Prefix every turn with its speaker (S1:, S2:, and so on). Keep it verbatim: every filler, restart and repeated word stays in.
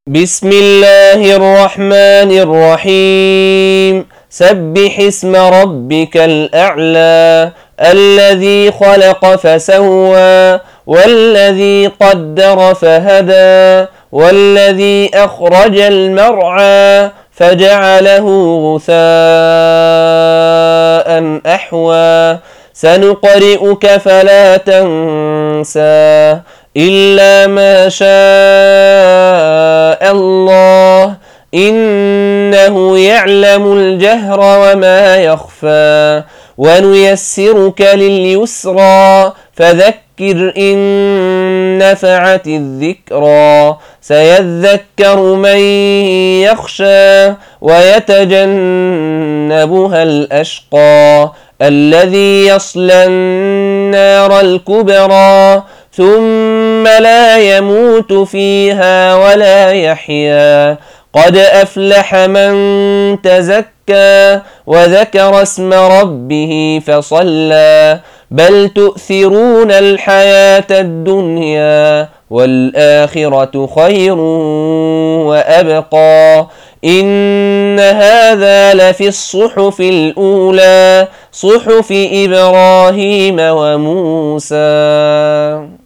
S1: بسم الله الرحمن الرحيم سبح اسم ربك الأعلى الذي خلق فسوى والذي قدر فهدى والذي أخرج المرعى فجعله غثاء أحوى سنقرئك فلا تنسى إلا ما شاء الله إنه يعلم الجهر وما يخفى ونيسرك لليسرى فذكر إن نفعت الذكرى سيذكر من يخشى ويتجنبها الأشقى الذي يصلى النار الكبرى ثم لا يموت فيها ولا يحيا قد أفلح من تزكى وذكر اسم ربه فصلى بل تؤثرون الحياة الدنيا والآخرة خير وأبقى إن هذا لفي الصحف الأولى صحف إبراهيم وموسى.